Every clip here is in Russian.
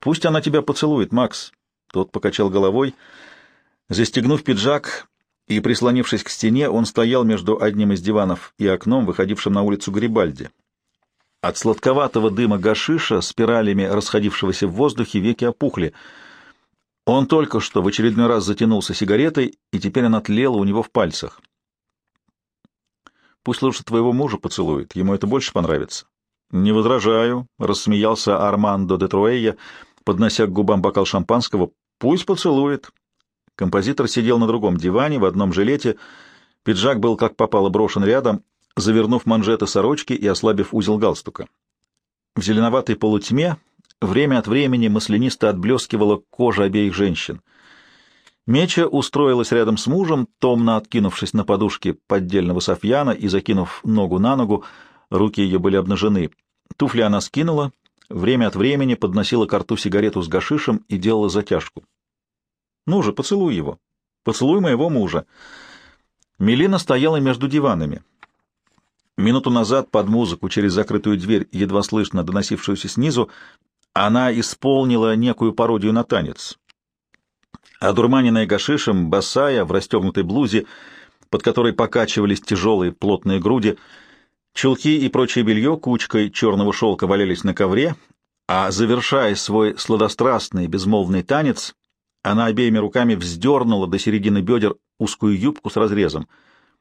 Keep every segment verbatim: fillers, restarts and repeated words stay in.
Пусть она тебя поцелует, Макс. Тот покачал головой. Застегнув пиджак и прислонившись к стене, он стоял между одним из диванов и окном, выходившим на улицу Гарибальди. От сладковатого дыма гашиша, спиралями расходившегося в воздухе, веки опухли. Он только что в очередной раз затянулся сигаретой, и теперь она тлела у него в пальцах. «Пусть лучше твоего мужа поцелует, ему это больше понравится». «Не возражаю», — рассмеялся Армандо де Труэйя, поднося к губам бокал шампанского. «Пусть поцелует». Композитор сидел на другом диване, в одном жилете. Пиджак был, как попало, брошен рядом, завернув манжеты сорочки и ослабив узел галстука. В зеленоватой полутьме время от времени маслянисто отблескивала кожа обеих женщин. Меча устроилась рядом с мужем, томно откинувшись на подушке поддельного софьяна и закинув ногу на ногу, руки ее были обнажены. Туфли она скинула, время от времени подносила к рту сигарету с гашишем и делала затяжку. «Ну же, поцелуй его. Поцелуй моего мужа». Мелина стояла между диванами. Минуту назад под музыку через закрытую дверь, едва слышно доносившуюся снизу, она исполнила некую пародию на танец. Одурманенная гашишем, босая, в расстегнутой блузе, под которой покачивались тяжелые плотные груди, чулки и прочее белье кучкой черного шелка валялись на ковре, а, завершая свой сладострастный безмолвный танец, она обеими руками вздернула до середины бедер узкую юбку с разрезом.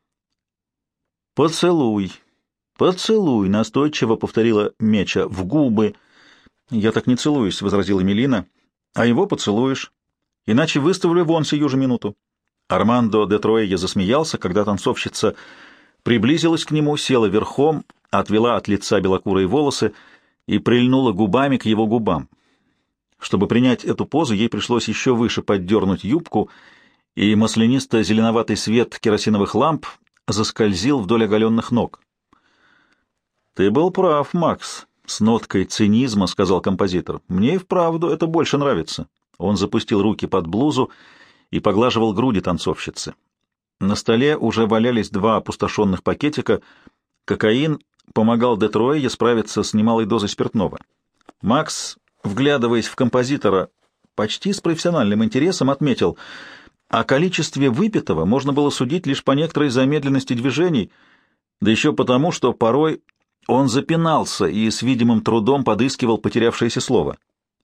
«Поцелуй! Поцелуй!» — настойчиво повторила Меча. «В губы!» «Я так не целуюсь», — возразила Мелина. «А его поцелуешь. Иначе выставлю вон сию же минуту». Армандо де Труэйя засмеялся, когда танцовщица приблизилась к нему, села верхом, отвела от лица белокурые волосы и прильнула губами к его губам. Чтобы принять эту позу, ей пришлось еще выше поддернуть юбку, и маслянисто-зеленоватый свет керосиновых ламп заскользил вдоль оголенных ног. «Ты был прав, Макс», — с ноткой цинизма сказал композитор. «Мне и вправду это больше нравится». Он запустил руки под блузу и поглаживал груди танцовщицы. На столе уже валялись два опустошенных пакетика. Кокаин помогал де Труэйе справиться с немалой дозой спиртного. Макс, вглядываясь в композитора, почти с профессиональным интересом отметил, о количестве выпитого можно было судить лишь по некоторой замедленности движений, да еще потому, что порой он запинался и с видимым трудом подыскивал потерявшееся слово.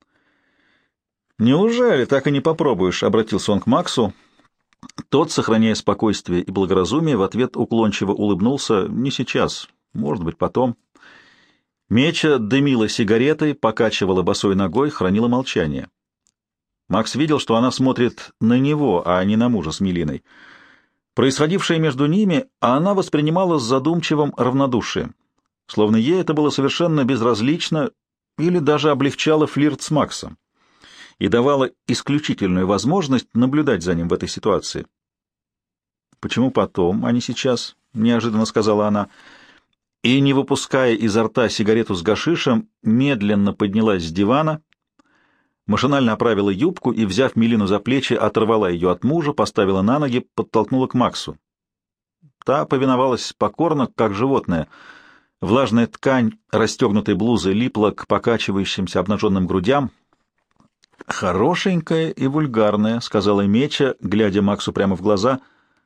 «Неужели так и не попробуешь?» — обратился он к Максу. Тот, сохраняя спокойствие и благоразумие, в ответ уклончиво улыбнулся. «Не сейчас, может быть, потом». Меча дымила сигаретой, покачивала босой ногой, хранила молчание. Макс видел, что она смотрит на него, а не на мужа с Мелиной. Происходившее между ними она воспринимала с задумчивым равнодушием, словно ей это было совершенно безразлично или даже облегчало флирт с Максом и давало исключительную возможность наблюдать за ним в этой ситуации. «Почему потом, а не сейчас?» — неожиданно сказала она, и, не выпуская изо рта сигарету с гашишем, медленно поднялась с дивана, машинально оправила юбку и, взяв Мелину за плечи, оторвала ее от мужа, поставила на ноги, подтолкнула к Максу. Та повиновалась покорно, как животное. Влажная ткань расстегнутой блузы липла к покачивающимся обнаженным грудям. «Хорошенькая и вульгарная», — сказала Меча, глядя Максу прямо в глаза.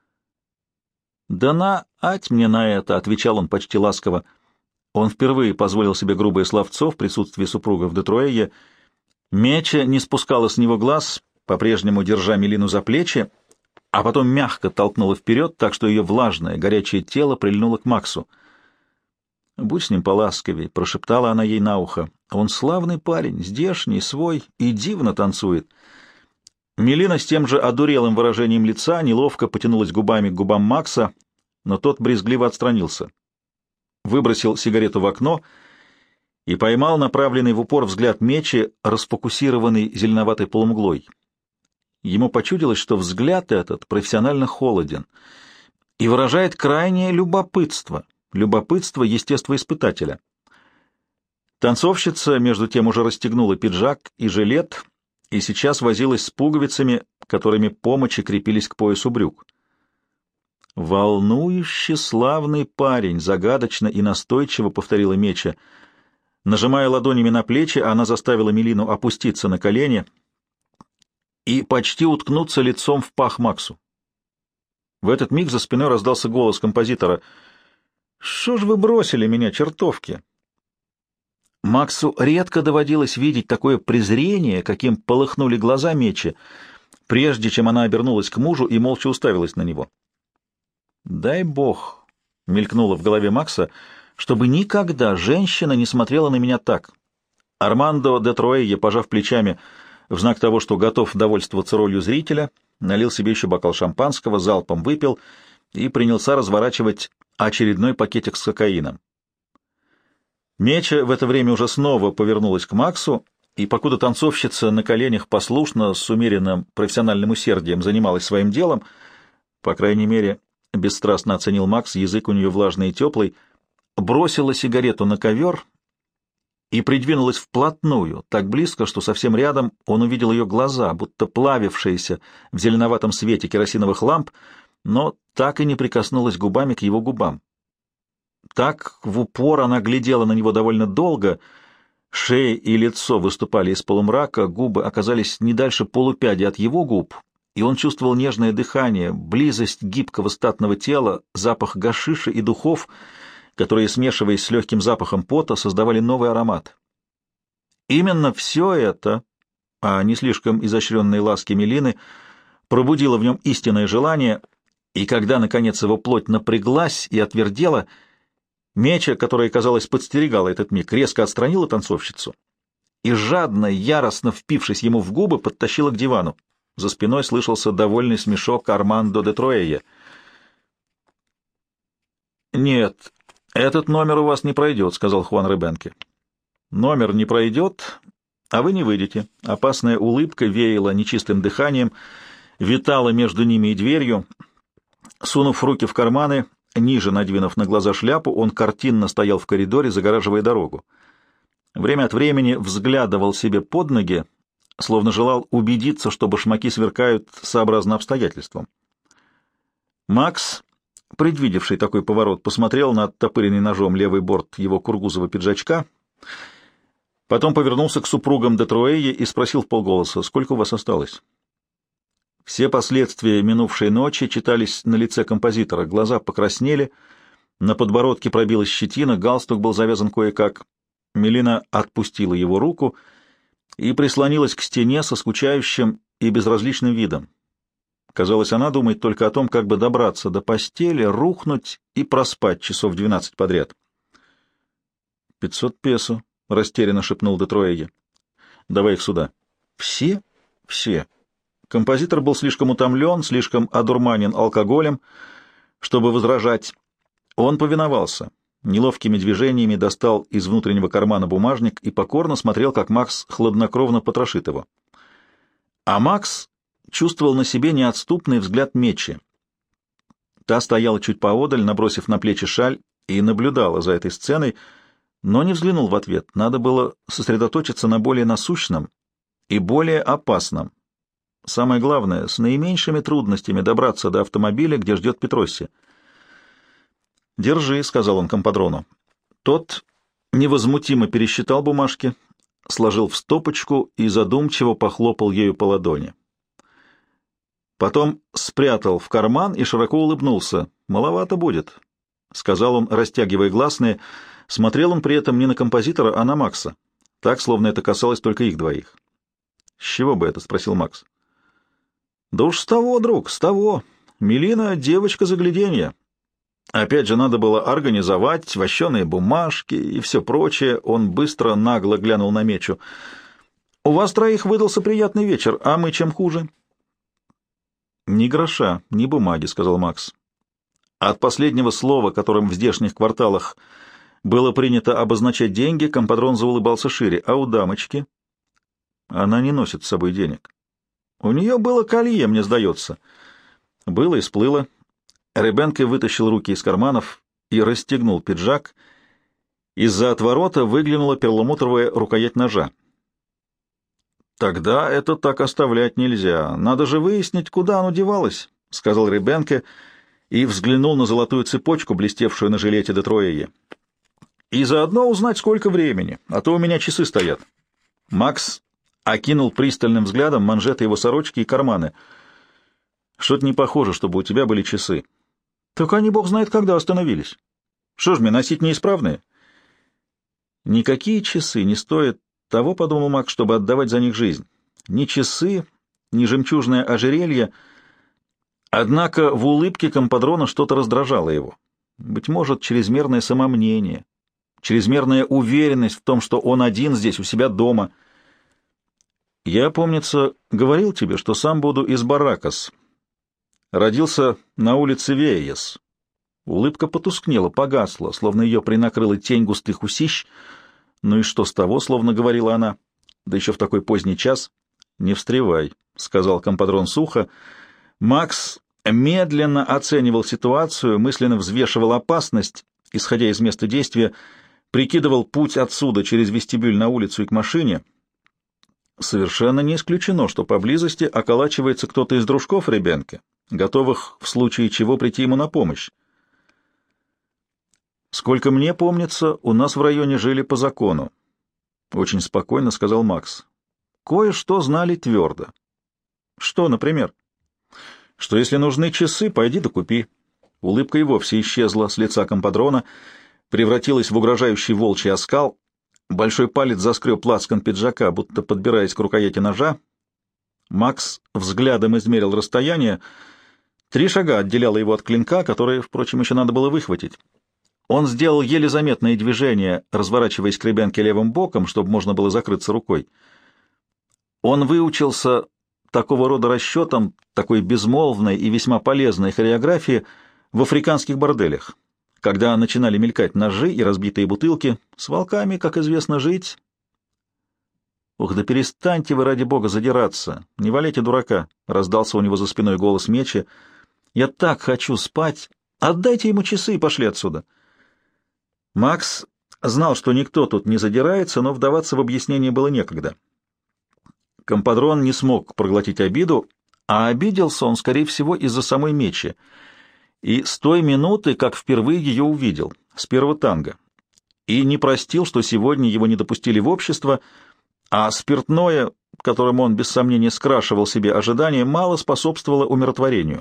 «Да на, ать мне на это», — отвечал он почти ласково. Он впервые позволил себе грубое словцо в присутствии супруга в де Труэйе. Меча не спускала с него глаз, по-прежнему держа Мелину за плечи, а потом мягко толкнула вперед, так что ее влажное, горячее тело прильнуло к Максу. «Будь с ним поласковей», — прошептала она ей на ухо. «Он славный парень, здешний, свой, и дивно танцует». Мелина с тем же одурелым выражением лица неловко потянулась губами к губам Макса, но тот брезгливо отстранился. Выбросил сигарету в окно и поймал направленный в упор взгляд Мечи, расфокусированный зеленоватой полумглой. Ему почудилось, что взгляд этот профессионально холоден и выражает крайнее любопытство, любопытство естествоиспытателя. Танцовщица, между тем, уже расстегнула пиджак и жилет и сейчас возилась с пуговицами, которыми помочи крепились к поясу брюк. «Волнующий славный парень», — загадочно и настойчиво повторила Меча. Нажимая ладонями на плечи, она заставила Мелину опуститься на колени и почти уткнуться лицом в пах Максу. В этот миг за спиной раздался голос композитора. «Что ж вы бросили меня, чертовки?» Максу редко доводилось видеть такое презрение, каким полыхнули глаза Мечи, прежде чем она обернулась к мужу и молча уставилась на него. «Дай бог», — мелькнуло в голове Макса, — «чтобы никогда женщина не смотрела на меня так». Армандо де Труэйе, пожав плечами в знак того, что готов довольствоваться ролью зрителя, налил себе еще бокал шампанского, залпом выпил и принялся разворачивать очередной пакетик с кокаином. Меча в это время уже снова повернулась к Максу, и покуда танцовщица на коленях послушно, с умеренным профессиональным усердием занималась своим делом, по крайней мере, бесстрастно оценил Макс, язык у нее влажный и теплый, бросила сигарету на ковер и придвинулась вплотную, так близко, что совсем рядом он увидел ее глаза, будто плавившиеся в зеленоватом свете керосиновых ламп, но так и не прикоснулась губами к его губам. Так в упор она глядела на него довольно долго, шея и лицо выступали из полумрака, губы оказались не дальше полупяди от его губ, и он чувствовал нежное дыхание, близость гибкого статного тела, запах гашиша и духов, которые, смешиваясь с легким запахом пота, создавали новый аромат. Именно все это, а не слишком изощренные ласки Мелины, пробудило в нем истинное желание, и когда, наконец, его плоть напряглась и отвердела, Меча, которая, казалось, подстерегала этот миг, резко отстранила танцовщицу и, жадно, яростно впившись ему в губы, подтащила к дивану. За спиной слышался довольный смешок Армандо де Труэйе. «Нет, этот номер у вас не пройдет», — сказал Хуан Ребенке. «Номер не пройдет, а вы не выйдете». Опасная улыбка веяла нечистым дыханием, витала между ними и дверью. Сунув руки в карманы, ниже надвинув на глаза шляпу, он картинно стоял в коридоре, загораживая дорогу. Время от времени взглядывал себе под ноги, словно желал убедиться, что башмаки сверкают сообразно обстоятельствам. Макс, предвидевший такой поворот, посмотрел на оттопыренный ножом левый борт его кургузого пиджачка, потом повернулся к супругам де Труэйе и спросил вполголоса: «Сколько у вас осталось?» Все последствия минувшей ночи читались на лице композитора. Глаза покраснели, на подбородке пробилась щетина, галстук был завязан кое-как. Мелина отпустила его руку и прислонилась к стене со скучающим и безразличным видом. Казалось, она думает только о том, как бы добраться до постели, рухнуть и проспать часов двенадцать подряд. «Пятьсот песо», — растерянно шепнул де Труэйе. «Давай их сюда». «Все?» «Все». Композитор был слишком утомлен, слишком одурманен алкоголем, чтобы возражать. Он повиновался. Неловкими движениями достал из внутреннего кармана бумажник и покорно смотрел, как Макс хладнокровно потрошит его. А Макс чувствовал на себе неотступный взгляд Мечи. Та стояла чуть поодаль, набросив на плечи шаль, и наблюдала за этой сценой, но не взглянул в ответ. Надо было сосредоточиться на более насущном и более опасном. Самое главное, с наименьшими трудностями добраться до автомобиля, где ждет Петросси. «Держи», — сказал он компадрону. Тот невозмутимо пересчитал бумажки, сложил в стопочку и задумчиво похлопал ею по ладони. Потом спрятал в карман и широко улыбнулся. «Маловато будет», — сказал он, растягивая гласные. Смотрел он при этом не на композитора, а на Макса, так, словно это касалось только их двоих. «С чего бы это?» — спросил Макс. «Да уж с того, друг, с того. Мелина — девочка загляденья. Опять же, надо было организовать вощеные бумажки и все прочее». Он быстро, нагло глянул на Мечу. «У вас троих выдался приятный вечер, а мы чем хуже?» «Ни гроша, ни бумаги», — сказал Макс. От последнего слова, которым в здешних кварталах было принято обозначать деньги, компадрон заулыбался шире. «А у дамочки?» «Она не носит с собой денег». «У нее было колье, мне сдается». Было и сплыло. Ребенке вытащил руки из карманов и расстегнул пиджак. Из-за отворота выглянула перламутровая рукоять ножа. «Тогда это так оставлять нельзя. Надо же выяснить, куда оно девалось», — сказал Ребенке и взглянул на золотую цепочку, блестевшую на жилете де Труэйе. И заодно узнать, сколько времени, а то у меня часы стоят. Макс окинул пристальным взглядом манжеты его сорочки и карманы. Что-то не похоже, чтобы у тебя были часы. Так они, бог знает, когда остановились. Что ж мне, носить неисправные? Никакие часы не стоят того, подумал Макс, чтобы отдавать за них жизнь. Ни часы, ни жемчужное ожерелье. Однако в улыбке компадрона что-то раздражало его. Быть может, чрезмерное самомнение, чрезмерная уверенность в том, что он один здесь, у себя дома. Я, помнится, говорил тебе, что сам буду из Баракас. Родился на улице Вейес. Улыбка потускнела, погасла, словно ее принакрыла тень густых усищ. Ну и что с того, словно говорила она, да еще в такой поздний час. «Не встревай», — сказал компадрон сухо. Макс медленно оценивал ситуацию, мысленно взвешивал опасность, исходя из места действия, прикидывал путь отсюда через вестибюль на улицу и к машине. Совершенно не исключено, что поблизости околачивается кто-то из дружков Ребенке, готовых в случае чего прийти ему на помощь. «Сколько мне помнится, у нас в районе жили по закону», — очень спокойно сказал Макс. «Кое-что знали твердо». «Что, например?» «Что если нужны часы, пойди да купи». Улыбка и вовсе исчезла с лица компадрона, превратилась в угрожающий волчий оскал. Большой палец заскреб лацкан пиджака, будто подбираясь к рукояти ножа. Макс взглядом измерил расстояние. Три шага отделяло его от клинка, который, впрочем, еще надо было выхватить. Он сделал еле заметное движение, разворачиваясь к Ребенке левым боком, чтобы можно было закрыться рукой. Он выучился такого рода расчетам, такой безмолвной и весьма полезной хореографии в африканских борделях, когда начинали мелькать ножи и разбитые бутылки. С волками, как известно, жить. «Ух, да перестаньте вы, ради бога, задираться! Не валяйте дурака!» — раздался у него за спиной голос Мечи. «Я так хочу спать! Отдайте ему часы и пошли отсюда!» Макс знал, что никто тут не задирается, но вдаваться в объяснение было некогда. Компадрон не смог проглотить обиду, а обиделся он, скорее всего, из-за самой Мечи. И с той минуты, как впервые ее увидел, с первого танго. И не простил, что сегодня его не допустили в общество, а спиртное, которым он без сомнения скрашивал себе ожидания, мало способствовало умиротворению.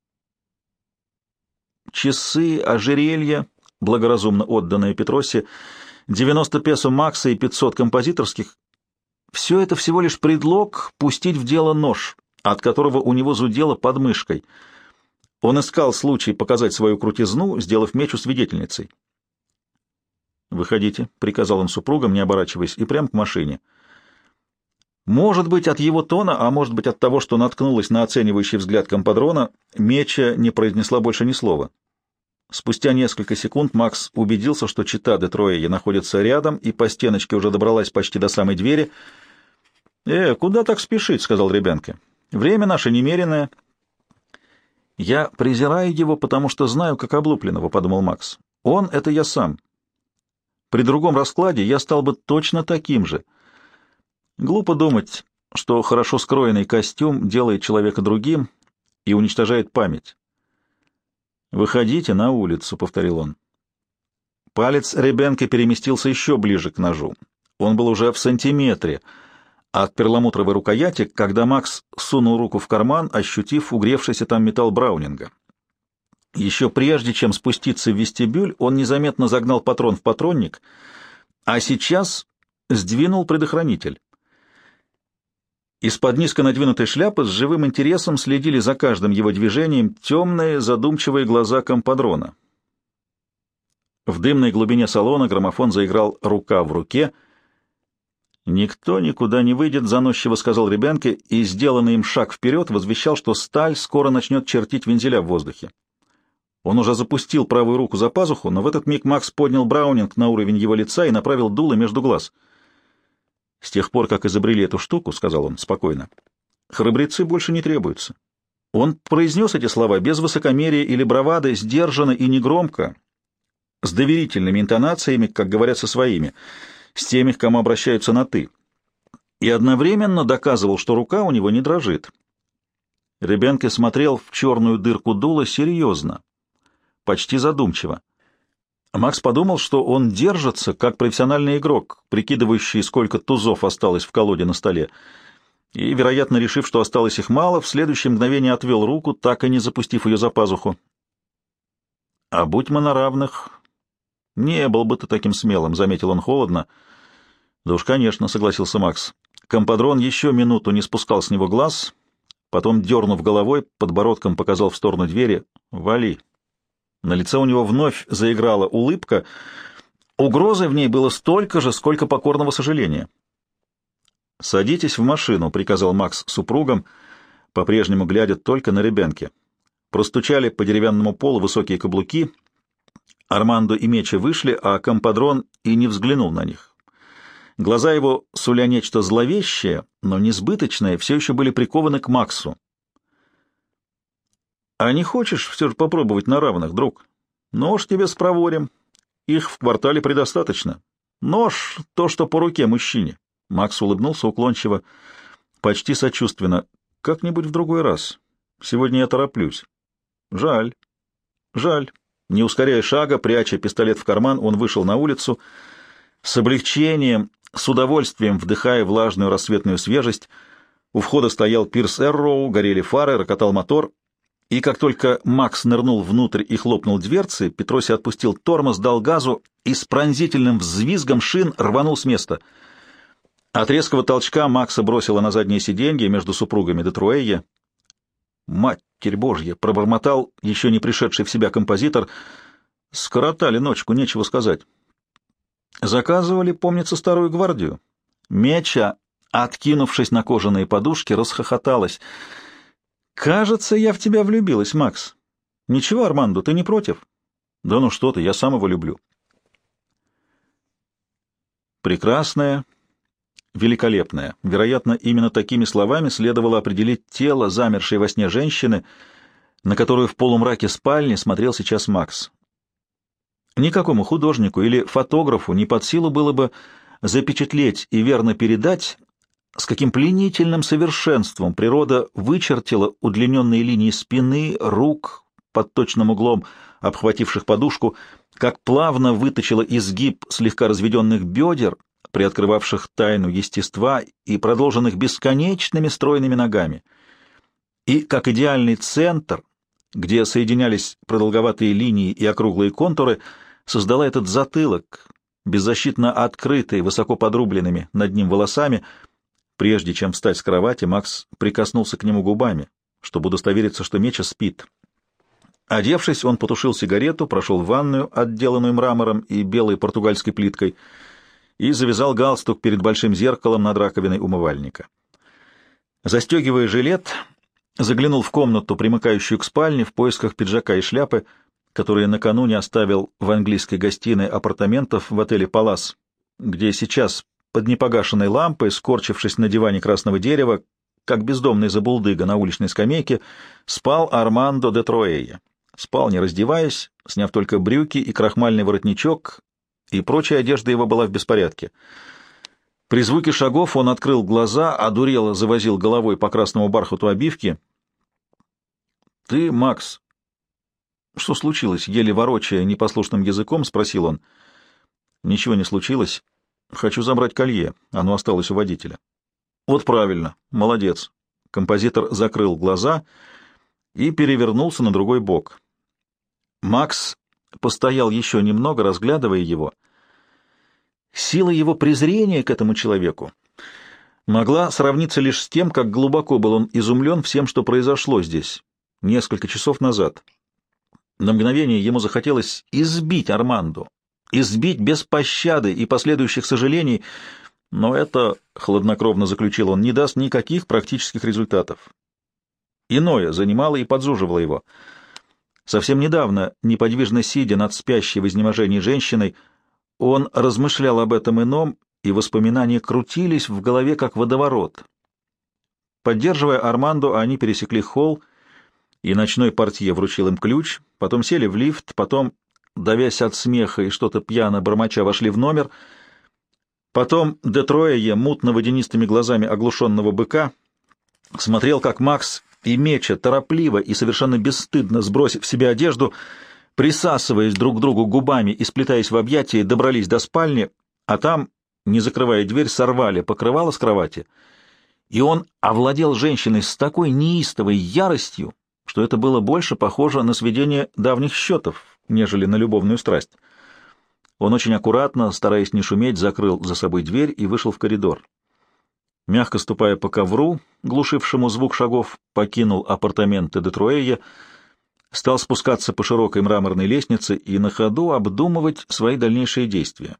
Часы, ожерелья, благоразумно отданные Петросе, девяносто песо Макса и пятьсот композиторских — все это всего лишь предлог пустить в дело нож, от которого у него зудело под мышкой. Он искал случай показать свою крутизну, сделав Мечу свидетельницей. «Выходите», — приказал он супругам, не оборачиваясь, и прямо к машине. Может быть, от его тона, а может быть, от того, что наткнулась на оценивающий взгляд компадрона, Меча не произнесла больше ни слова. Спустя несколько секунд Макс убедился, что чета де Троя находится рядом, и по стеночке уже добралась почти до самой двери. «Э, куда так спешить?» — сказал Ребенке. «Время наше немеренное». «Я презираю его, потому что знаю, как облупленного», — подумал Макс. «Он — это я сам. При другом раскладе я стал бы точно таким же. Глупо думать, что хорошо скроенный костюм делает человека другим и уничтожает память». «Выходите на улицу», — повторил он. Палец Ребенке переместился еще ближе к ножу. Он был уже в сантиметре от перламутровой рукояти, когда Макс сунул руку в карман, ощутив угревшийся там металл Браунинга. Еще прежде, чем спуститься в вестибюль, он незаметно загнал патрон в патронник, а сейчас сдвинул предохранитель. Из-под низко надвинутой шляпы с живым интересом следили за каждым его движением темные, задумчивые глаза компадрона. В дымной глубине салона граммофон заиграл «Рука в руке». «Никто никуда не выйдет», — заносчиво сказал Ребенке, и сделанный им шаг вперед возвещал, что сталь скоро начнет чертить вензеля в воздухе. Он уже запустил правую руку за пазуху, но в этот миг Макс поднял Браунинг на уровень его лица и направил дуло между глаз. «С тех пор, как изобрели эту штуку, — сказал он спокойно, — храбрецы больше не требуются». Он произнес эти слова без высокомерия или бравады, сдержанно и негромко, с доверительными интонациями, как говорят со своими, с теми, к кому обращаются на «ты», и одновременно доказывал, что рука у него не дрожит. Ребенке смотрел в черную дырку дула серьезно, почти задумчиво. Макс подумал, что он держится, как профессиональный игрок, прикидывающий, сколько тузов осталось в колоде на столе, и, вероятно, решив, что осталось их мало, в следующее мгновение отвел руку, так и не запустив ее за пазуху. — А будь мы на равных, не был бы ты таким смелым, — заметил он холодно. — Да уж, конечно, — согласился Макс. Компадрон еще минуту не спускал с него глаз, потом, дернув головой, подбородком показал в сторону двери. — Вали. На лице у него вновь заиграла улыбка. Угрозы в ней было столько же, сколько покорного сожаления. «Садитесь в машину», — приказал Макс супругам, по-прежнему глядя только на ребенки. Простучали по деревянному полу высокие каблуки. Армандо и Меча вышли, а Компадрон и не взглянул на них. Глаза его, суля нечто зловещее, но несбыточное, все еще были прикованы к Максу. «А не хочешь все же попробовать на равных, друг? Нож тебе спроворим. Их в квартале предостаточно. Нож — то, что по руке мужчине». Макс улыбнулся уклончиво, почти сочувственно. «Как-нибудь в другой раз. Сегодня я тороплюсь». «Жаль. Жаль». Не ускоряя шага, пряча пистолет в карман, он вышел на улицу с облегчением, с удовольствием вдыхая влажную рассветную свежесть. У входа стоял Пирс Эрроу, горели фары, рокотал мотор. И как только Макс нырнул внутрь и хлопнул дверцы, Петроси отпустил тормоз, дал газу и с пронзительным взвизгом шин рванул с места. От резкого толчка Макса бросило на заднее сиденье между супругами Детруэйя. «Матерь Божья!» — пробормотал еще не пришедший в себя композитор. «Скоротали ночку, нечего сказать». Заказывали, помнится, старую гвардию. Меча, откинувшись на кожаные подушки, расхохоталась. «Кажется, я в тебя влюбилась, Макс. Ничего, Армандо, ты не против?» «Да ну что ты, я сам его люблю». Прекрасная, великолепная. Вероятно, именно такими словами следовало определить тело замершей во сне женщины, на которую в полумраке спальни смотрел сейчас Макс. Никакому художнику или фотографу не под силу было бы запечатлеть и верно передать, с каким пленительным совершенством природа вычертила удлиненные линии спины, рук под точным углом, обхвативших подушку, как плавно выточила изгиб слегка разведенных бедер, приоткрывавших тайну естества и продолженных бесконечными стройными ногами, и как идеальный центр, где соединялись продолговатые линии и округлые контуры, создала этот затылок, беззащитно открытый, высоко подрубленными над ним волосами. Прежде чем встать с кровати, Макс прикоснулся к нему губами, чтобы удостовериться, что Меча спит. Одевшись, он потушил сигарету, прошел в ванную, отделанную мрамором и белой португальской плиткой, и завязал галстук перед большим зеркалом над раковиной умывальника. Застегивая жилет, заглянул в комнату, примыкающую к спальне, в поисках пиджака и шляпы, которые накануне оставил в английской гостиной апартаментов в отеле «Палас», где сейчас, под непогашенной лампой, скорчившись на диване красного дерева, как бездомный забулдыга на уличной скамейке, спал Армандо де Труэйя. Спал, не раздеваясь, сняв только брюки и крахмальный воротничок, и прочая одежда его была в беспорядке. При звуке шагов он открыл глаза, одурело завозил головой по красному бархату обивки. — Ты, Макс... — Что случилось? — еле ворочая непослушным языком, спросил он. — Ничего не случилось. Хочу забрать колье. Оно осталось у водителя. — Вот правильно. Молодец. Композитор закрыл глаза и перевернулся на другой бок. Макс постоял еще немного, разглядывая его. Сила его презрения к этому человеку могла сравниться лишь с тем, как глубоко был он изумлен всем, что произошло здесь несколько часов назад. На мгновение ему захотелось избить Армандо, избить без пощады и последующих сожалений, но это, хладнокровно заключил он, не даст никаких практических результатов. Иное занимало и подзуживало его. Совсем недавно, неподвижно сидя над спящей в изнеможении женщиной, он размышлял об этом ином, и воспоминания крутились в голове, как водоворот. Поддерживая Армандо, они пересекли холл, и ночной портье вручил им ключ, потом сели в лифт, потом, давясь от смеха и что-то пьяно бормоча, вошли в номер, потом де Труэйя, мутно-водянистыми глазами оглушенного быка, смотрел, как Макс и Меча, торопливо и совершенно бесстыдно сбросив себе одежду, присасываясь друг к другу губами и сплетаясь в объятии, добрались до спальни, а там, не закрывая дверь, сорвали покрывало с кровати, и он овладел женщиной с такой неистовой яростью, что это было больше похоже на сведение давних счетов, нежели на любовную страсть. Он очень аккуратно, стараясь не шуметь, закрыл за собой дверь и вышел в коридор. Мягко ступая по ковру, глушившему звук шагов, покинул апартаменты Детруэя, стал спускаться по широкой мраморной лестнице и на ходу обдумывать свои дальнейшие действия.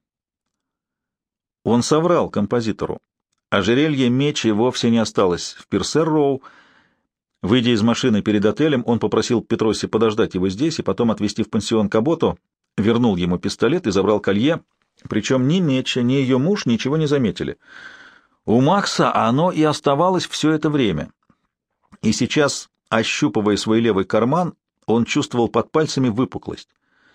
Он соврал композитору. Ожерелье мечи вовсе не осталось в Пирсер-Роу. Выйдя из машины перед отелем, он попросил Петросси подождать его здесь и потом отвезти в пансион Кабото, вернул ему пистолет и забрал колье, причем ни Меча, ни ее муж ничего не заметили. У Макса оно и оставалось все это время. И сейчас, ощупывая свой левый карман, он чувствовал под пальцами выпуклость.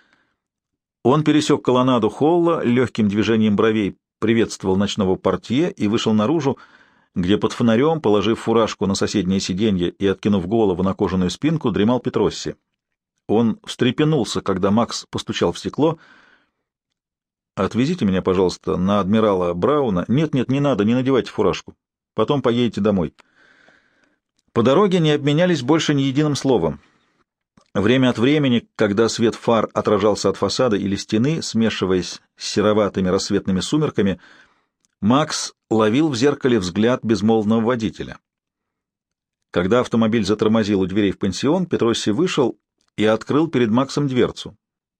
Он пересек колоннаду холла, легким движением бровей приветствовал ночного портье и вышел наружу, где под фонарем, положив фуражку на соседнее сиденье и откинув голову на кожаную спинку, дремал Петросси. Он встрепенулся, когда Макс постучал в стекло. «Отвезите меня, пожалуйста, на адмирала Брауна. Нет-нет, не надо, не надевайте фуражку. Потом поедете домой». По дороге не обменялись больше ни единым словом. Время от времени, когда свет фар отражался от фасада или стены, смешиваясь с сероватыми рассветными сумерками, Макс ловил в зеркале взгляд безмолвного водителя. Когда автомобиль затормозил у дверей в пансион, Петросси вышел и открыл перед Максом дверцу.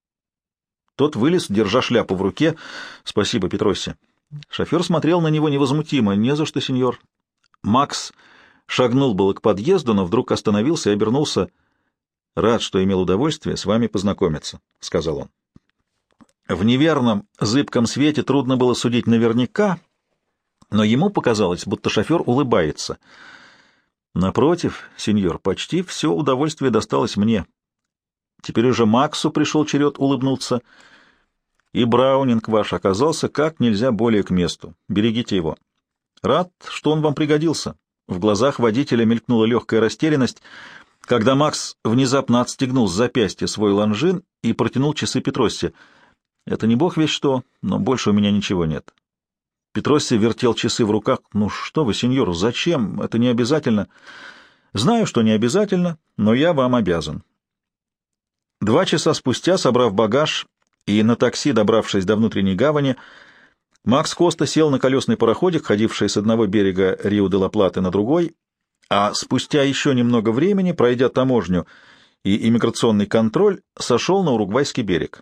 Тот вылез, держа шляпу в руке. «Спасибо, Петросси». Шофер смотрел на него невозмутимо. «Не за что, сеньор». Макс шагнул было к подъезду, но вдруг остановился и обернулся. «Рад, что имел удовольствие с вами познакомиться», — сказал он. В неверном, зыбком свете трудно было судить наверняка, но ему показалось, будто шофер улыбается. «Напротив, сеньор, почти все удовольствие досталось мне». Теперь уже Максу пришел черед улыбнуться. «И Браунинг ваш оказался как нельзя более к месту. Берегите его. Рад, что он вам пригодился». В глазах водителя мелькнула легкая растерянность, когда Макс внезапно отстегнул с запястья свой лонжин и протянул часы Петросси. «Это не бог весть что, но больше у меня ничего нет». Петросси вертел часы в руках. «Ну что вы, сеньор, зачем? Это не обязательно». «Знаю, что не обязательно, но я вам обязан». Два часа спустя, собрав багаж и на такси добравшись до внутренней гавани, Макс Коста сел на колесный пароходик, ходивший с одного берега Рио-де-ла-Платы на другой, а спустя еще немного времени, пройдя таможню и иммиграционный контроль, сошел на уругвайский берег.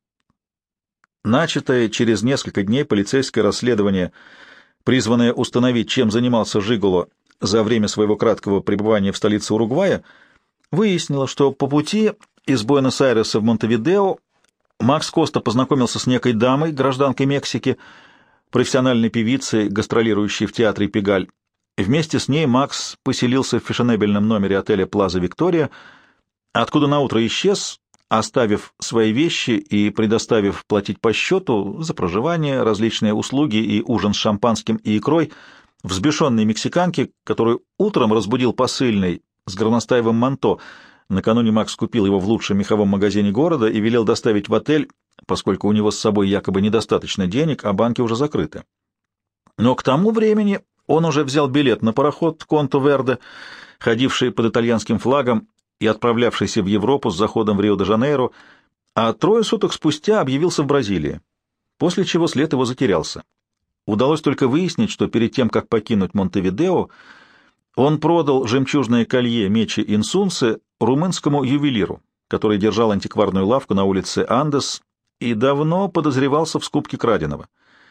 Начатое через несколько дней полицейское расследование, призванное установить, чем занимался Жиголо за время своего краткого пребывания в столице Уругвая, выяснило, что по пути из Буэнос-Айреса в Монтевидео Макс Коста познакомился с некой дамой, гражданкой Мексики, профессиональной певицей, гастролирующей в театре «Пегаль». Вместе с ней Макс поселился в фешенебельном номере отеля «Плаза Виктория», откуда наутро исчез, оставив свои вещи и предоставив платить по счету за проживание, различные услуги и ужин с шампанским и икрой взбешенной мексиканке, которую утром разбудил посыльный с горностаевым манто. Накануне Макс купил его в лучшем меховом магазине города и велел доставить в отель, поскольку у него с собой якобы недостаточно денег, а банки уже закрыты. Но к тому времени он уже взял билет на пароход «Конто-Верде», ходивший под итальянским флагом и отправлявшийся в Европу с заходом в Рио-де-Жанейро, а трое суток спустя объявился в Бразилии, после чего след его затерялся. Удалось только выяснить, что перед тем, как покинуть Монтевидео, он продал жемчужное колье Мечи Инсунсе румынскому ювелиру, который держал антикварную лавку на улице Андес и давно подозревался в скупке краденого.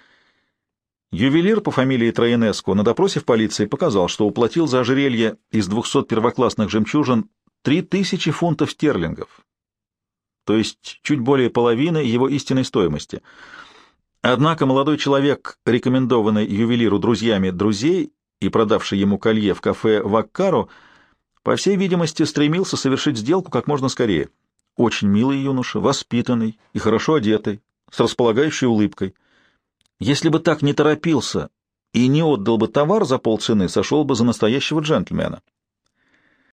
Ювелир по фамилии Троенеско на допросе в полиции показал, что уплатил за ожерелье из двухсот первоклассных жемчужин три тысячи фунтов стерлингов, то есть чуть более половины его истинной стоимости. Однако молодой человек, рекомендованный ювелиру друзьями друзей и продавший ему колье в кафе «Ваккаро», по всей видимости, стремился совершить сделку как можно скорее. Очень милый юноша, воспитанный и хорошо одетый, с располагающей улыбкой. Если бы так не торопился и не отдал бы товар за полцены, сошел бы за настоящего джентльмена.